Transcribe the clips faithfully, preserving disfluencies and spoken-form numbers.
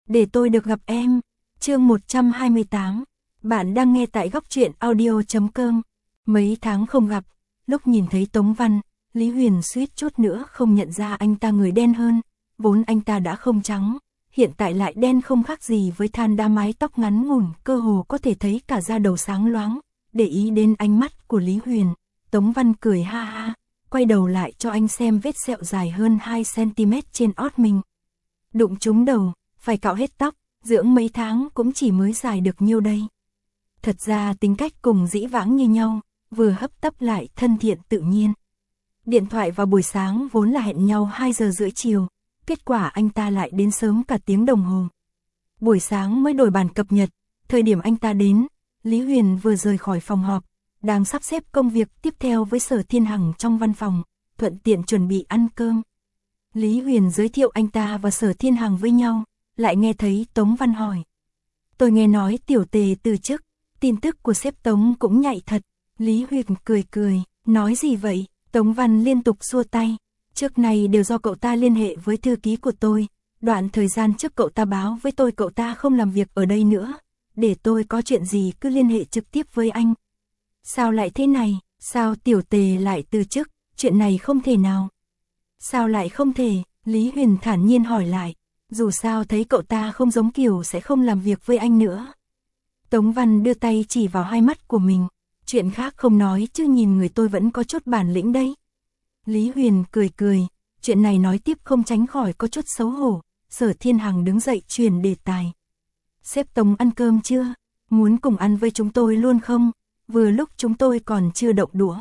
để tôi được gặp em. Chương một trăm hai mươi tám. Bạn đang nghe tại góc truyện audio chấm com. Mấy tháng không gặp, lúc nhìn thấy Tống Văn, Lý Huyền suýt chút nữa không nhận ra anh ta người đen hơn, vốn anh ta đã không trắng, hiện tại lại đen không khác gì với than đá, mái tóc ngắn ngủn, cơ hồ có thể thấy cả da đầu sáng loáng. Để ý đến ánh mắt của Lý Huyền, Tống Văn cười ha ha, quay đầu lại cho anh xem vết sẹo dài hơn hai xăng ti mét trên ót mình. Đụng trúng đầu, phải cạo hết tóc, dưỡng mấy tháng cũng chỉ mới dài được nhiêu đây. Thật ra tính cách cùng dĩ vãng như nhau, vừa hấp tấp lại thân thiện tự nhiên. Điện thoại vào buổi sáng vốn là hẹn nhau hai giờ rưỡi chiều, kết quả anh ta lại đến sớm cả tiếng đồng hồ. Buổi sáng mới đổi bản cập nhật, thời điểm anh ta đến, Lý Huyền vừa rời khỏi phòng họp, đang sắp xếp công việc tiếp theo với Sở Thiên Hằng trong văn phòng, thuận tiện chuẩn bị ăn cơm. Lý Huyền giới thiệu anh ta và Sở Thiên Hằng với nhau, lại nghe thấy Tống Văn hỏi. Tôi nghe nói Tiểu Tề từ chức, tin tức của sếp Tống cũng nhạy thật. Lý Huyền cười cười, nói gì vậy? Tống Văn liên tục xua tay. Trước này đều do cậu ta liên hệ với thư ký của tôi, đoạn thời gian trước cậu ta báo với tôi cậu ta không làm việc ở đây nữa, để tôi có chuyện gì cứ liên hệ trực tiếp với anh. Sao lại thế này? Sao Tiểu Tề lại từ chức? Chuyện này không thể nào. Sao lại không thể? Lý Huyền thản nhiên hỏi lại. Dù sao thấy cậu ta không giống kiểu sẽ không làm việc với anh nữa. Tống Văn đưa tay chỉ vào hai mắt của mình. Chuyện khác không nói chứ nhìn người tôi vẫn có chút bản lĩnh đấy. Lý Huyền cười cười. Chuyện này nói tiếp không tránh khỏi có chút xấu hổ. Sở Thiên Hằng đứng dậy chuyển đề tài. Sếp Tống ăn cơm chưa? Muốn cùng ăn với chúng tôi luôn không? Vừa lúc chúng tôi còn chưa động đũa.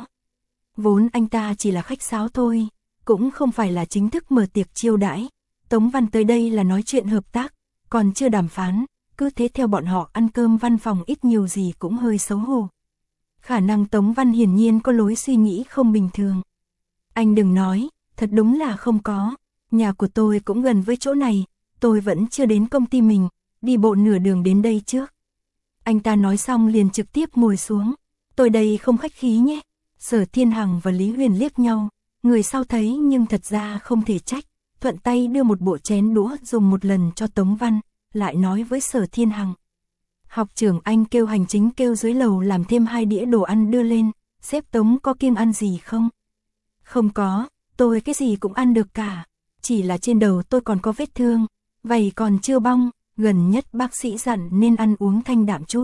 Vốn anh ta chỉ là khách sáo thôi, cũng không phải là chính thức mở tiệc chiêu đãi. Tống Văn tới đây là nói chuyện hợp tác, còn chưa đàm phán, cứ thế theo bọn họ ăn cơm văn phòng ít nhiều gì cũng hơi xấu hổ. Khả năng Tống Văn hiển nhiên có lối suy nghĩ không bình thường. Anh đừng nói, thật đúng là không có, nhà của tôi cũng gần với chỗ này, tôi vẫn chưa đến công ty mình, đi bộ nửa đường đến đây trước. Anh ta nói xong liền trực tiếp ngồi xuống, tôi đây không khách khí nhé. Sở Thiên Hằng và Lý Huyền liếc nhau, người sau thấy nhưng thật ra không thể trách. Thuận tay đưa một bộ chén đũa dùng một lần cho Tống Văn, lại nói với Sở Thiên Hằng. Học trưởng anh kêu hành chính kêu dưới lầu làm thêm hai đĩa đồ ăn đưa lên, sếp Tống có kiêng ăn gì không? Không có, tôi cái gì cũng ăn được cả, chỉ là trên đầu tôi còn có vết thương, vậy còn chưa bong, gần nhất bác sĩ dặn nên ăn uống thanh đạm chút.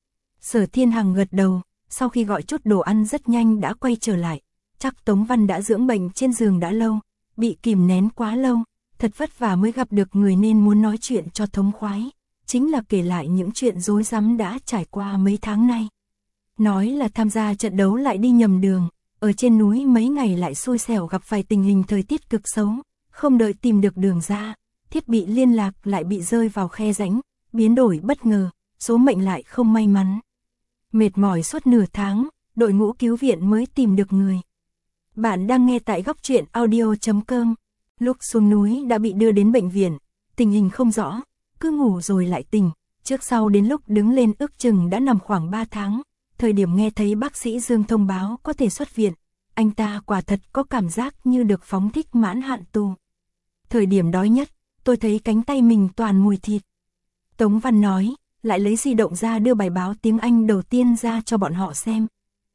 Sở Thiên Hằng gật đầu, sau khi gọi chút đồ ăn rất nhanh đã quay trở lại, chắc Tống Văn đã dưỡng bệnh trên giường đã lâu. Bị kìm nén quá lâu, thật vất vả mới gặp được người nên muốn nói chuyện cho thống khoái, chính là kể lại những chuyện rối rắm đã trải qua mấy tháng nay. Nói là tham gia trận đấu lại đi nhầm đường, ở trên núi mấy ngày lại xui xẻo gặp phải tình hình thời tiết cực xấu, không đợi tìm được đường ra, thiết bị liên lạc lại bị rơi vào khe rãnh, biến đổi bất ngờ, số mệnh lại không may mắn. Mệt mỏi suốt nửa tháng, đội ngũ cứu viện mới tìm được người. Bạn đang nghe tại góc truyện audio chấm com. Lúc xuống núi đã bị đưa đến bệnh viện, tình hình không rõ, cứ ngủ rồi lại tỉnh, trước sau đến lúc đứng lên ước chừng đã nằm khoảng ba tháng. Thời điểm nghe thấy bác sĩ Dương thông báo có thể xuất viện, anh ta quả thật có cảm giác như được phóng thích mãn hạn tù. Thời điểm đói nhất, tôi thấy cánh tay mình toàn mùi thịt. Tống Văn nói, lại lấy di động ra đưa bài báo tiếng Anh đầu tiên ra cho bọn họ xem.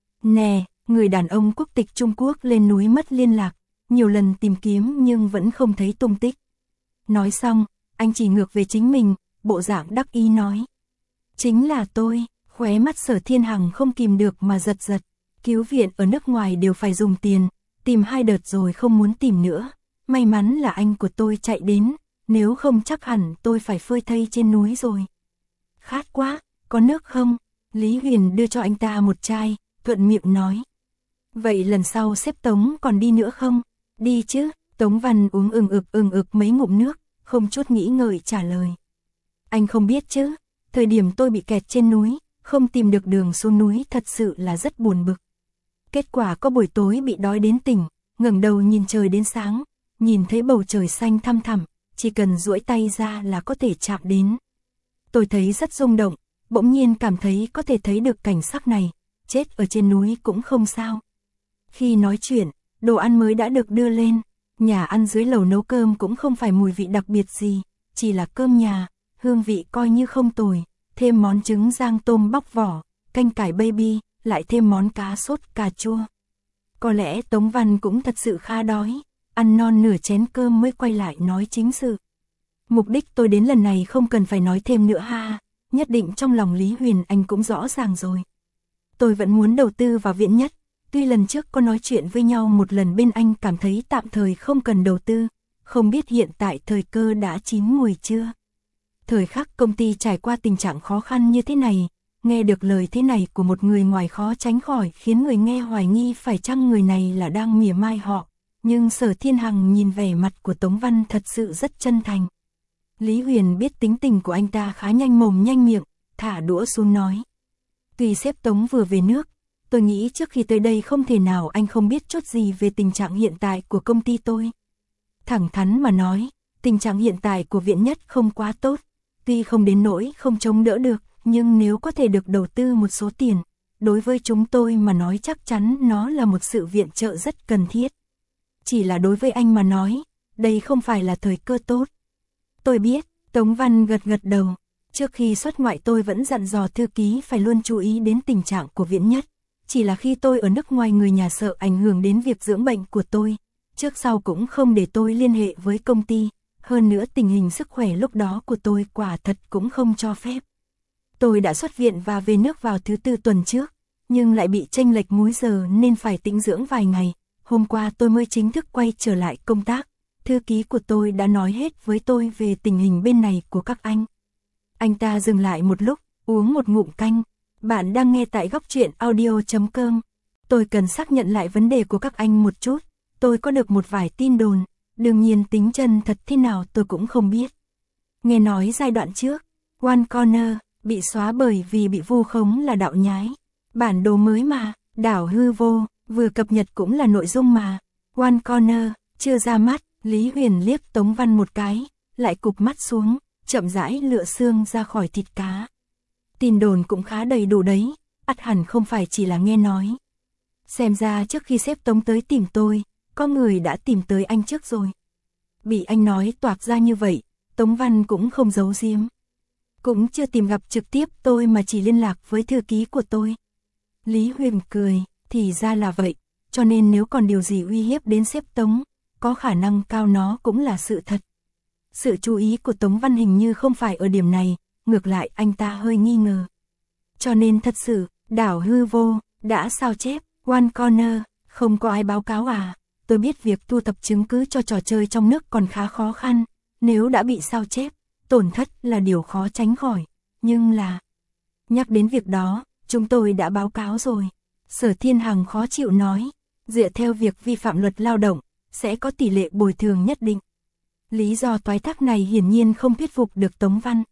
Nè, người đàn ông quốc tịch Trung Quốc lên núi mất liên lạc, nhiều lần tìm kiếm nhưng vẫn không thấy tung tích. Nói xong, anh chỉ ngược về chính mình, bộ dạng đắc ý nói. Chính là tôi, khóe mắt Sở Thiên Hằng không kìm được mà giật giật. Cứu viện ở nước ngoài đều phải dùng tiền, tìm hai đợt rồi không muốn tìm nữa. May mắn là anh của tôi chạy đến, nếu không chắc hẳn tôi phải phơi thây trên núi rồi. Khát quá, có nước không? Lý Huyền đưa cho anh ta một chai, thuận miệng nói. Vậy lần sau sếp Tống còn đi nữa không? Đi chứ, Tống Văn uống ừng ực ừng ực mấy ngụm nước, không chút nghĩ ngợi trả lời. Anh không biết chứ, thời điểm tôi bị kẹt trên núi, không tìm được đường xuống núi thật sự là rất buồn bực. Kết quả có buổi tối bị đói đến tỉnh, ngẩng đầu nhìn trời đến sáng, nhìn thấy bầu trời xanh thăm thẳm, chỉ cần duỗi tay ra là có thể chạm đến. Tôi thấy rất rung động, bỗng nhiên cảm thấy có thể thấy được cảnh sắc này, chết ở trên núi cũng không sao. Khi nói chuyện, đồ ăn mới đã được đưa lên, nhà ăn dưới lầu nấu cơm cũng không phải mùi vị đặc biệt gì, chỉ là cơm nhà, hương vị coi như không tồi, thêm món trứng rang tôm bóc vỏ, canh cải baby, lại thêm món cá sốt cà chua. Có lẽ Tống Văn cũng thật sự khá đói, ăn non nửa chén cơm mới quay lại nói chính sự. Mục đích tôi đến lần này không cần phải nói thêm nữa ha, nhất định trong lòng Lý Huyền anh cũng rõ ràng rồi. Tôi vẫn muốn đầu tư vào Viện Nhất, tuy lần trước có nói chuyện với nhau một lần bên anh cảm thấy tạm thời không cần đầu tư, không biết hiện tại thời cơ đã chín mùi chưa. Thời khắc công ty trải qua tình trạng khó khăn như thế này, nghe được lời thế này của một người ngoài khó tránh khỏi khiến người nghe hoài nghi phải chăng người này là đang mỉa mai họ, nhưng Sở Thiên Hằng nhìn vẻ mặt của Tống Văn thật sự rất chân thành. Lý Huyền biết tính tình của anh ta khá nhanh mồm nhanh miệng, thả đũa xuống nói. Tuy sếp Tống vừa về nước, tôi nghĩ trước khi tới đây không thể nào anh không biết chút gì về tình trạng hiện tại của công ty tôi. Thẳng thắn mà nói, tình trạng hiện tại của Viện Nhất không quá tốt, tuy không đến nỗi không chống đỡ được, nhưng nếu có thể được đầu tư một số tiền, đối với chúng tôi mà nói chắc chắn nó là một sự viện trợ rất cần thiết. Chỉ là đối với anh mà nói, đây không phải là thời cơ tốt. Tôi biết, Tống Văn gật gật đầu, trước khi xuất ngoại tôi vẫn dặn dò thư ký phải luôn chú ý đến tình trạng của Viện Nhất. Chỉ là khi tôi ở nước ngoài người nhà sợ ảnh hưởng đến việc dưỡng bệnh của tôi, trước sau cũng không để tôi liên hệ với công ty, hơn nữa tình hình sức khỏe lúc đó của tôi quả thật cũng không cho phép. Tôi đã xuất viện và về nước vào thứ tư tuần trước, nhưng lại bị chênh lệch múi giờ nên phải tĩnh dưỡng vài ngày, hôm qua tôi mới chính thức quay trở lại công tác. Thư ký của tôi đã nói hết với tôi về tình hình bên này của các anh. Anh ta dừng lại một lúc, uống một ngụm canh. Bạn đang nghe tại góc truyện audio chấm com. Tôi cần xác nhận lại vấn đề của các anh một chút. Tôi có được một vài tin đồn, đương nhiên tính chân thật thế nào tôi cũng không biết. Nghe nói giai đoạn trước, One Corner bị xóa bởi vì bị vu khống là đạo nhái. Bản đồ mới mà, đảo hư vô, vừa cập nhật cũng là nội dung mà. One Corner, chưa ra mắt. Lý Huyền liếc Tống Văn một cái, lại cụp mắt xuống, chậm rãi lựa xương ra khỏi thịt cá. Tin đồn cũng khá đầy đủ đấy, ắt hẳn không phải chỉ là nghe nói. Xem ra trước khi sếp Tống tới tìm tôi, có người đã tìm tới anh trước rồi. Bị anh nói toạc ra như vậy, Tống Văn cũng không giấu giếm. Cũng chưa tìm gặp trực tiếp tôi mà chỉ liên lạc với thư ký của tôi. Lý Huyền cười, thì ra là vậy, cho nên nếu còn điều gì uy hiếp đến sếp Tống, có khả năng cao nó cũng là sự thật. Sự chú ý của Tống Văn hình như không phải ở điểm này, ngược lại anh ta hơi nghi ngờ. Cho nên thật sự, đảo hư vô, đã sao chép, One Corner, không có ai báo cáo à? Tôi biết việc thu thập chứng cứ cho trò chơi trong nước còn khá khó khăn, nếu đã bị sao chép, tổn thất là điều khó tránh khỏi, nhưng là... Nhắc đến việc đó, chúng tôi đã báo cáo rồi. Sở Thiên Hằng khó chịu nói, dựa theo việc vi phạm luật lao động, sẽ có tỷ lệ bồi thường nhất định. Lý do toái thác này hiển nhiên không thuyết phục được Tống Văn.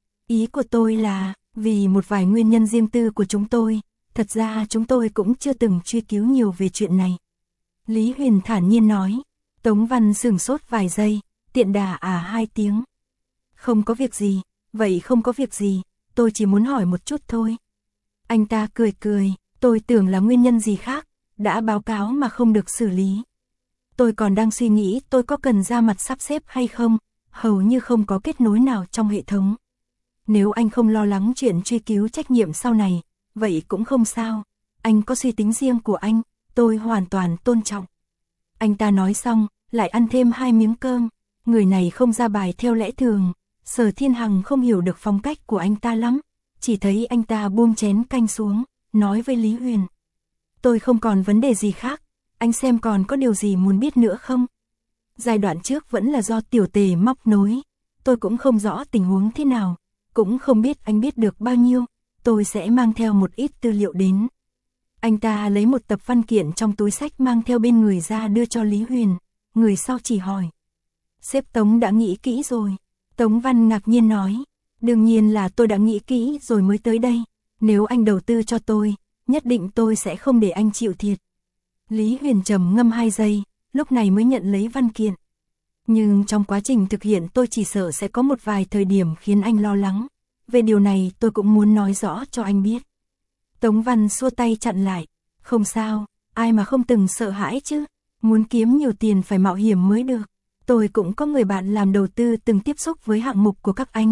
Ý của tôi là, vì một vài nguyên nhân riêng tư của chúng tôi, thật ra chúng tôi cũng chưa từng truy cứu nhiều về chuyện này. Lý Huyền thản nhiên nói, Tống Văn sửng sốt vài giây, tiện đà à hai tiếng. Không có việc gì, vậy không có việc gì, tôi chỉ muốn hỏi một chút thôi. Anh ta cười cười, tôi tưởng là nguyên nhân gì khác, đã báo cáo mà không được xử lý. Tôi còn đang suy nghĩ tôi có cần ra mặt sắp xếp hay không, hầu như không có kết nối nào trong hệ thống. Nếu anh không lo lắng chuyện truy cứu trách nhiệm sau này, vậy cũng không sao, anh có suy tính riêng của anh, tôi hoàn toàn tôn trọng. Anh ta nói xong, lại ăn thêm hai miếng cơm, người này không ra bài theo lẽ thường, Sở Thiên Hằng không hiểu được phong cách của anh ta lắm, chỉ thấy anh ta buông chén canh xuống, nói với Lý Huyền. Tôi không còn vấn đề gì khác. Anh xem còn có điều gì muốn biết nữa không? Giai đoạn trước vẫn là do tiểu tề móc nối, tôi cũng không rõ tình huống thế nào, cũng không biết anh biết được bao nhiêu, tôi sẽ mang theo một ít tư liệu đến. Anh ta lấy một tập văn kiện trong túi sách mang theo bên người ra đưa cho Lý Huyền, người sau chỉ hỏi. Sếp Tống đã nghĩ kỹ rồi. Tống Văn ngạc nhiên nói, đương nhiên là tôi đã nghĩ kỹ rồi mới tới đây, nếu anh đầu tư cho tôi, nhất định tôi sẽ không để anh chịu thiệt. Lý Huyền trầm ngâm hai giây, lúc này mới nhận lấy văn kiện. Nhưng trong quá trình thực hiện tôi chỉ sợ sẽ có một vài thời điểm khiến anh lo lắng. Về điều này tôi cũng muốn nói rõ cho anh biết. Tống Văn xua tay chặn lại. Không sao, ai mà không từng sợ hãi chứ. Muốn kiếm nhiều tiền phải mạo hiểm mới được. Tôi cũng có người bạn làm đầu tư từng tiếp xúc với hạng mục của các anh.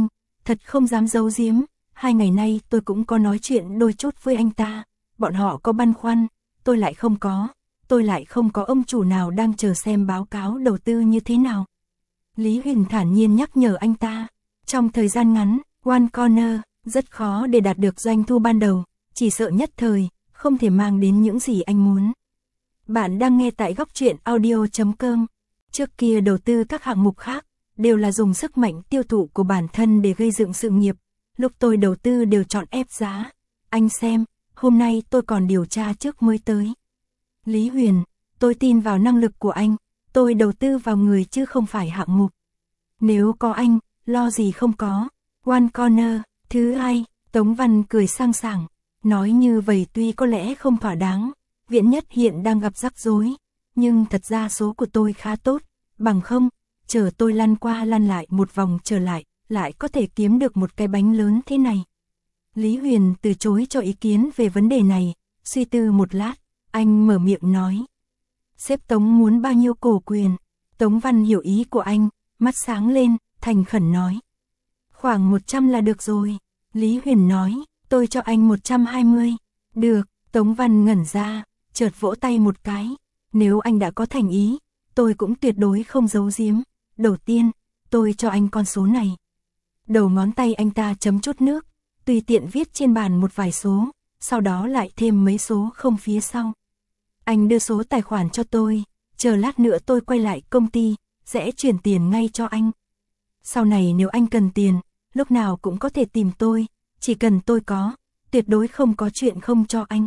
thật không dám giấu giếm, hai ngày nay tôi cũng có nói chuyện đôi chút với anh ta, bọn họ có băn khoăn, tôi lại không có, tôi lại không có ông chủ nào đang chờ xem báo cáo đầu tư như thế nào. Lý Huyền thản nhiên nhắc nhở anh ta, trong thời gian ngắn, One Corner rất khó để đạt được doanh thu ban đầu, chỉ sợ nhất thời, không thể mang đến những gì anh muốn. Bạn đang nghe tại góc truyện audio chấm com. Trước kia đầu tư các hạng mục khác, đều là dùng sức mạnh tiêu thụ của bản thân để gây dựng sự nghiệp. Lúc tôi đầu tư đều chọn ép giá. Anh xem, hôm nay tôi còn điều tra trước mới tới. Lý Huyền, tôi tin vào năng lực của anh, tôi đầu tư vào người chứ không phải hạng mục. Nếu có anh, lo gì không có. One Corner, thứ hai, Tống Văn cười sang sảng, nói như vậy tuy có lẽ không thỏa đáng. Viễn Nhất hiện đang gặp rắc rối, nhưng thật ra số của tôi khá tốt, bằng không, chờ tôi lăn qua lăn lại một vòng trở lại, lại có thể kiếm được một cái bánh lớn thế này. Lý Huyền từ chối cho ý kiến về vấn đề này, suy tư một lát, anh mở miệng nói. Sếp Tống muốn bao nhiêu cổ quyền? Tống Văn hiểu ý của anh, mắt sáng lên, thành khẩn nói. Khoảng một trăm là được rồi. Lý Huyền nói, tôi cho anh một trăm hai mươi. Được, Tống Văn ngẩn ra, chợt vỗ tay một cái. Nếu anh đã có thành ý, tôi cũng tuyệt đối không giấu giếm. Đầu tiên, tôi cho anh con số này. Đầu ngón tay anh ta chấm chút nước, tùy tiện viết trên bàn một vài số, sau đó lại thêm mấy số không phía sau. Anh đưa số tài khoản cho tôi, chờ lát nữa tôi quay lại công ty, sẽ chuyển tiền ngay cho anh. Sau này nếu anh cần tiền, lúc nào cũng có thể tìm tôi, chỉ cần tôi có, tuyệt đối không có chuyện không cho anh.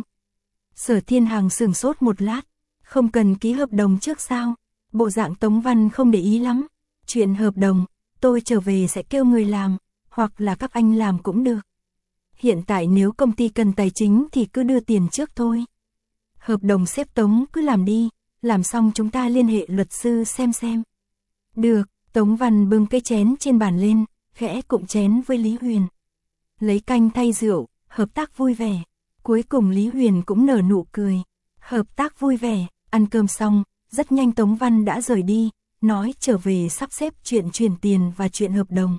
Sở Thiên Hằng sửng sốt một lát, không cần ký hợp đồng trước sao? Bộ dạng Tống Văn không để ý lắm. Chuyện hợp đồng, tôi trở về sẽ kêu người làm, hoặc là các anh làm cũng được. Hiện tại nếu công ty cần tài chính thì cứ đưa tiền trước thôi. Hợp đồng xếp Tống cứ làm đi, làm xong chúng ta liên hệ luật sư xem xem. Được, Tống Văn bưng cái chén trên bàn lên, khẽ cụng chén với Lý Huyền. Lấy canh thay rượu, hợp tác vui vẻ. Cuối cùng Lý Huyền cũng nở nụ cười. Hợp tác vui vẻ, ăn cơm xong, rất nhanh Tống Văn đã rời đi, nói trở về sắp xếp chuyện chuyển tiền và chuyện hợp đồng.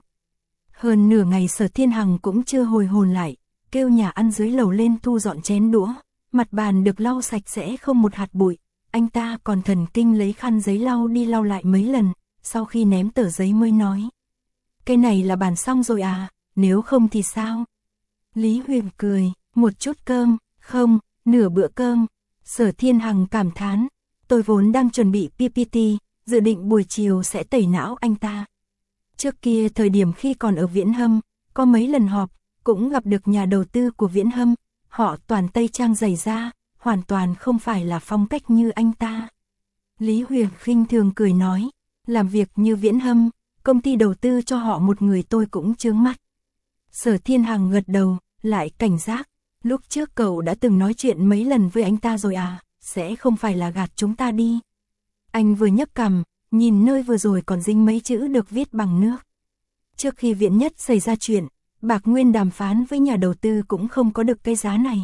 Hơn nửa ngày Sở Thiên Hằng cũng chưa hồi hồn lại, kêu nhà ăn dưới lầu lên thu dọn chén đũa, mặt bàn được lau sạch sẽ không một hạt bụi. Anh ta còn thần kinh lấy khăn giấy lau đi lau lại mấy lần, sau khi ném tờ giấy mới nói. Cái này là bàn xong rồi à, nếu không thì sao? Lý Huyền cười, một chút cơm, không, nửa bữa cơm. Sở Thiên Hằng cảm thán, tôi vốn đang chuẩn bị pê pê tê, dự định buổi chiều sẽ tẩy não anh ta. Trước kia thời điểm khi còn ở Viễn Hâm, có mấy lần họp, cũng gặp được nhà đầu tư của Viễn Hâm, họ toàn tây trang dày da, hoàn toàn không phải là phong cách như anh ta. Lý Huyền khinh thường cười nói, làm việc như Viễn Hâm, công ty đầu tư cho họ một người tôi cũng chướng mắt. Sở Thiên Hằng gật đầu, lại cảnh giác, lúc trước cậu đã từng nói chuyện mấy lần với anh ta rồi à, sẽ không phải là gạt chúng ta đi. Anh vừa nhấc cằm, nhìn nơi vừa rồi còn dính mấy chữ được viết bằng nước. Trước khi Viễn Nhất xảy ra chuyện, Bạc Nguyên đàm phán với nhà đầu tư cũng không có được cái giá này.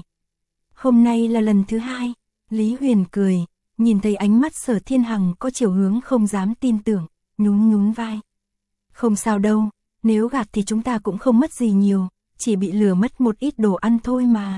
Hôm nay là lần thứ hai, Lý Huyền cười, nhìn thấy ánh mắt Sở Thiên Hằng có chiều hướng không dám tin tưởng, nhún nhún vai. Không sao đâu, nếu gạt thì chúng ta cũng không mất gì nhiều, chỉ bị lừa mất một ít đồ ăn thôi mà.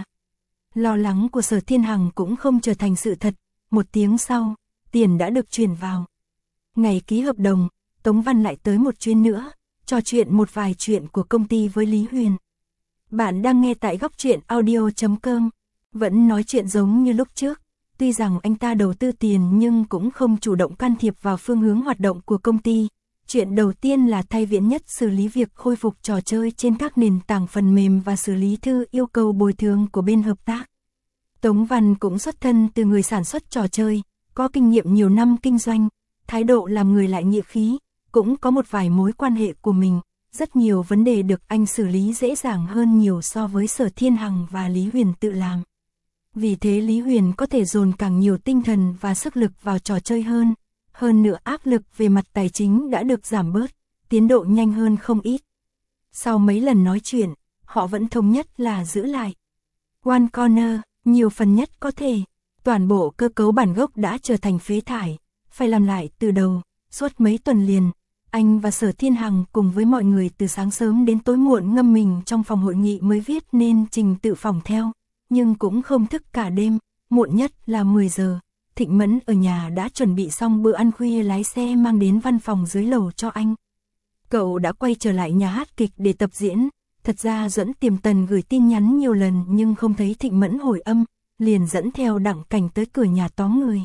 Lo lắng của Sở Thiên Hằng cũng không trở thành sự thật, một tiếng sau, tiền đã được chuyển vào. Ngày ký hợp đồng, Tống Văn lại tới một chuyến nữa, trò chuyện một vài chuyện của công ty với Lý Huyền. Bạn đang nghe tại góc truyện audio chấm com, vẫn nói chuyện giống như lúc trước, tuy rằng anh ta đầu tư tiền nhưng cũng không chủ động can thiệp vào phương hướng hoạt động của công ty. Chuyện đầu tiên là thay Viễn Nhất xử lý việc khôi phục trò chơi trên các nền tảng phần mềm và xử lý thư yêu cầu bồi thường của bên hợp tác. Tống Văn cũng xuất thân từ người sản xuất trò chơi, có kinh nghiệm nhiều năm kinh doanh, thái độ làm người lại nghĩa khí, cũng có một vài mối quan hệ của mình, rất nhiều vấn đề được anh xử lý dễ dàng hơn nhiều so với Sở Thiên Hằng và Lý Huyền tự làm. Vì thế Lý Huyền có thể dồn càng nhiều tinh thần và sức lực vào trò chơi hơn, hơn nữa áp lực về mặt tài chính đã được giảm bớt, tiến độ nhanh hơn không ít. Sau mấy lần nói chuyện, họ vẫn thống nhất là giữ lại One Corner, nhiều phần nhất có thể. Toàn bộ cơ cấu bản gốc đã trở thành phế thải, phải làm lại từ đầu, suốt mấy tuần liền. Anh và Sở Thiên Hằng cùng với mọi người từ sáng sớm đến tối muộn ngâm mình trong phòng hội nghị mới viết nên trình tự phòng theo, nhưng cũng không thức cả đêm, muộn nhất là mười giờ. Thịnh Mẫn ở nhà đã chuẩn bị xong bữa ăn khuya, lái xe mang đến văn phòng dưới lầu cho anh. Cậu đã quay trở lại nhà hát kịch để tập diễn. Thật ra Duẫn Tiềm Tần gửi tin nhắn nhiều lần nhưng không thấy Thịnh Mẫn hồi âm, liền dẫn theo Đặng Cảnh tới cửa nhà tóm người.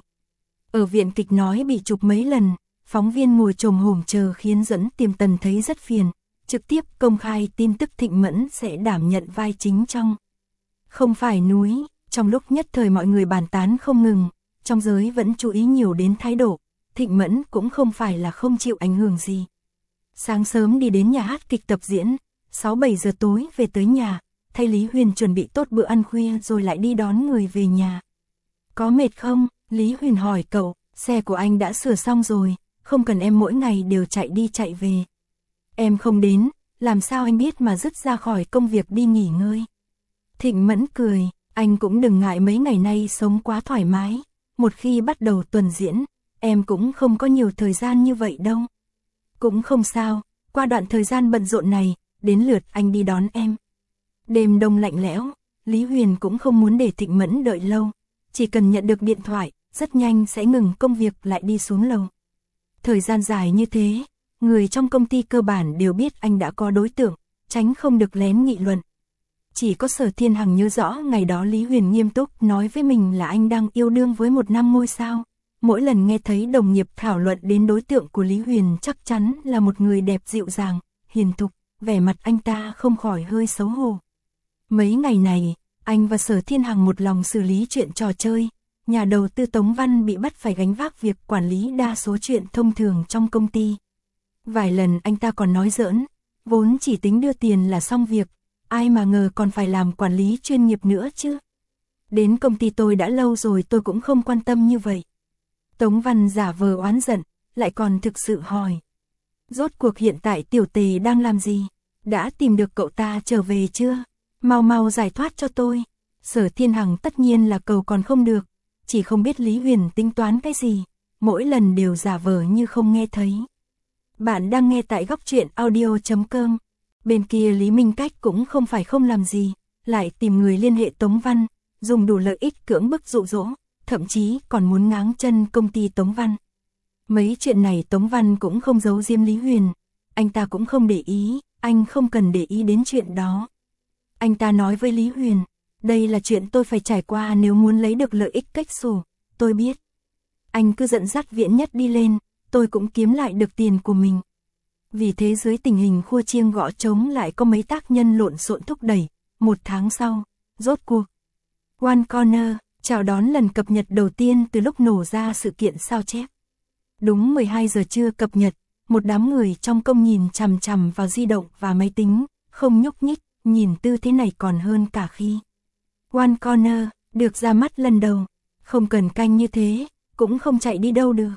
Ở viện kịch nói bị chụp mấy lần, phóng viên ngồi chồm hổm chờ khiến Duẫn Tiềm Tần thấy rất phiền, trực tiếp công khai tin tức Thịnh Mẫn sẽ đảm nhận vai chính trong Không Phải Núi. Trong lúc nhất thời mọi người bàn tán không ngừng, trong giới vẫn chú ý nhiều đến thái độ, Thịnh Mẫn cũng không phải là không chịu ảnh hưởng gì. Sáng sớm đi đến nhà hát kịch tập diễn, sáu bảy giờ tối về tới nhà, thay Lý Huyền chuẩn bị tốt bữa ăn khuya rồi lại đi đón người về nhà. Có mệt không? Lý Huyền hỏi cậu, xe của anh đã sửa xong rồi, không cần em mỗi ngày đều chạy đi chạy về. Em không đến, làm sao anh biết mà dứt ra khỏi công việc đi nghỉ ngơi. Thịnh Mẫn cười, anh cũng đừng ngại mấy ngày nay sống quá thoải mái, một khi bắt đầu tuần diễn, em cũng không có nhiều thời gian như vậy đâu. Cũng không sao, qua đoạn thời gian bận rộn này, đến lượt anh đi đón em. Đêm đông lạnh lẽo, Lý Huyền cũng không muốn để Thịnh Mẫn đợi lâu, chỉ cần nhận được điện thoại, rất nhanh sẽ ngừng công việc lại đi xuống lầu. Thời gian dài như thế, người trong công ty cơ bản đều biết anh đã có đối tượng, tránh không được lén nghị luận. Chỉ có Sở Thiên Hằng nhớ rõ ngày đó Lý Huyền nghiêm túc nói với mình là anh đang yêu đương với một nam ngôi sao. Mỗi lần nghe thấy đồng nghiệp thảo luận đến đối tượng của Lý Huyền chắc chắn là một người đẹp dịu dàng, hiền thục, vẻ mặt anh ta không khỏi hơi xấu hổ. Mấy ngày này, anh và Sở Thiên Hằng một lòng xử lý chuyện trò chơi, nhà đầu tư Tống Văn bị bắt phải gánh vác việc quản lý đa số chuyện thông thường trong công ty. Vài lần anh ta còn nói giỡn, vốn chỉ tính đưa tiền là xong việc, ai mà ngờ còn phải làm quản lý chuyên nghiệp nữa chứ. Đến công ty tôi đã lâu rồi tôi cũng không quan tâm như vậy. Tống Văn giả vờ oán giận, lại còn thực sự hỏi. Rốt cuộc hiện tại Tiểu Tề đang làm gì? Đã tìm được cậu ta trở về chưa? Mau mau giải thoát cho tôi. Sở Thiên Hằng tất nhiên là cầu còn không được, chỉ không biết Lý Huyền tính toán cái gì, mỗi lần đều giả vờ như không nghe thấy. Bạn đang nghe tại góc truyện audio chấm com. Bên kia Lý Minh Cách cũng không phải không làm gì, lại tìm người liên hệ Tống Văn, dùng đủ lợi ích cưỡng bức dụ dỗ, thậm chí còn muốn ngáng chân công ty Tống Văn. Mấy chuyện này Tống Văn cũng không giấu giếm Lý Huyền, anh ta cũng không để ý, anh không cần để ý đến chuyện đó. Anh ta nói với Lý Huyền, đây là chuyện tôi phải trải qua nếu muốn lấy được lợi ích cách xù, tôi biết. Anh cứ dẫn dắt Viễn Nhất đi lên, tôi cũng kiếm lại được tiền của mình. Vì thế dưới tình hình khua chiêng gõ trống lại có mấy tác nhân lộn xộn thúc đẩy, một tháng sau, rốt cuộc. One Corner, chào đón lần cập nhật đầu tiên từ lúc nổ ra sự kiện sao chép. Đúng mười hai giờ trưa cập nhật, một đám người trong công nhìn chằm chằm vào di động và máy tính, không nhúc nhích, nhìn tư thế này còn hơn cả khi One Corner được ra mắt lần đầu, không cần canh như thế, cũng không chạy đi đâu được.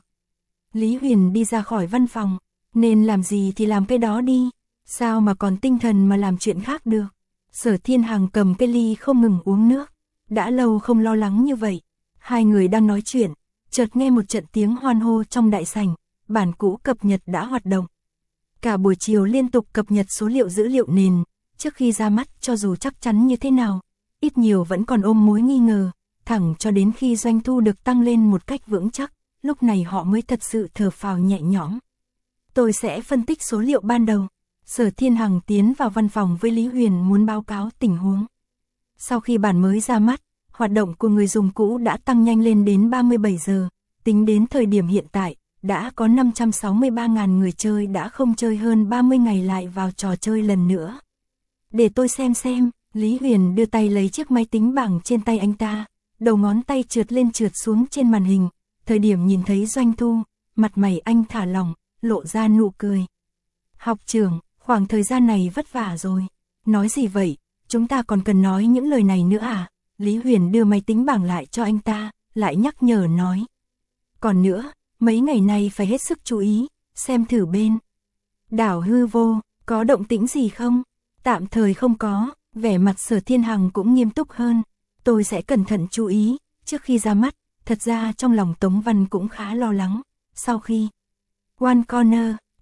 Lý Huyền đi ra khỏi văn phòng, nên làm gì thì làm cái đó đi, sao mà còn tinh thần mà làm chuyện khác được. Sở Thiên Hằng cầm cái ly không ngừng uống nước, đã lâu không lo lắng như vậy. Hai người đang nói chuyện, chợt nghe một trận tiếng hoan hô trong đại sảnh, bản cũ cập nhật đã hoạt động. Cả buổi chiều liên tục cập nhật số liệu dữ liệu nền, trước khi ra mắt cho dù chắc chắn như thế nào, ít nhiều vẫn còn ôm mối nghi ngờ, thẳng cho đến khi doanh thu được tăng lên một cách vững chắc, lúc này họ mới thật sự thở phào nhẹ nhõm. Tôi sẽ phân tích số liệu ban đầu. Sở Thiên Hằng tiến vào văn phòng với Lý Huyền muốn báo cáo tình huống. Sau khi bản mới ra mắt, hoạt động của người dùng cũ đã tăng nhanh lên đến ba mươi bảy giờ, tính đến thời điểm hiện tại, đã có năm trăm sáu mươi ba nghìn người chơi đã không chơi hơn ba mươi ngày lại vào trò chơi lần nữa. Để tôi xem xem, Lý Huyền đưa tay lấy chiếc máy tính bảng trên tay anh ta, đầu ngón tay trượt lên trượt xuống trên màn hình, thời điểm nhìn thấy doanh thu, mặt mày anh thả lỏng, lộ ra nụ cười. Học trưởng, khoảng thời gian này vất vả rồi. Nói gì vậy, chúng ta còn cần nói những lời này nữa à? Lý Huyền đưa máy tính bảng lại cho anh ta, lại nhắc nhở nói. Còn nữa, mấy ngày nay phải hết sức chú ý, xem thử bên đảo hư vô, có động tĩnh gì không? Tạm thời không có, vẻ mặt Sở Thiên Hằng cũng nghiêm túc hơn. Tôi sẽ cẩn thận chú ý, trước khi ra mắt, thật ra trong lòng Tống Văn cũng khá lo lắng. Sau khi One Corner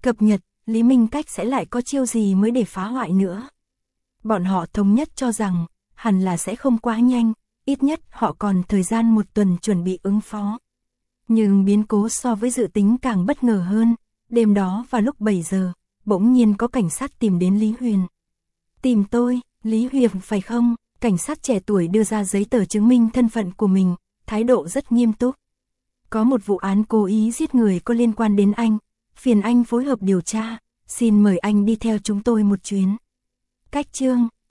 Cập nhật, Lý Minh Cách sẽ lại có chiêu gì mới để phá hoại nữa. Bọn họ thống nhất cho rằng, hẳn là sẽ không quá nhanh, ít nhất họ còn thời gian một tuần chuẩn bị ứng phó. Nhưng biến cố so với dự tính càng bất ngờ hơn, đêm đó vào lúc bảy giờ, bỗng nhiên có cảnh sát tìm đến Lý Huyền. Tìm tôi, Lý Huyền phải không? Cảnh sát trẻ tuổi đưa ra giấy tờ chứng minh thân phận của mình, thái độ rất nghiêm túc. Có một vụ án cố ý giết người có liên quan đến anh, phiền anh phối hợp điều tra, xin mời anh đi theo chúng tôi một chuyến. Cách chương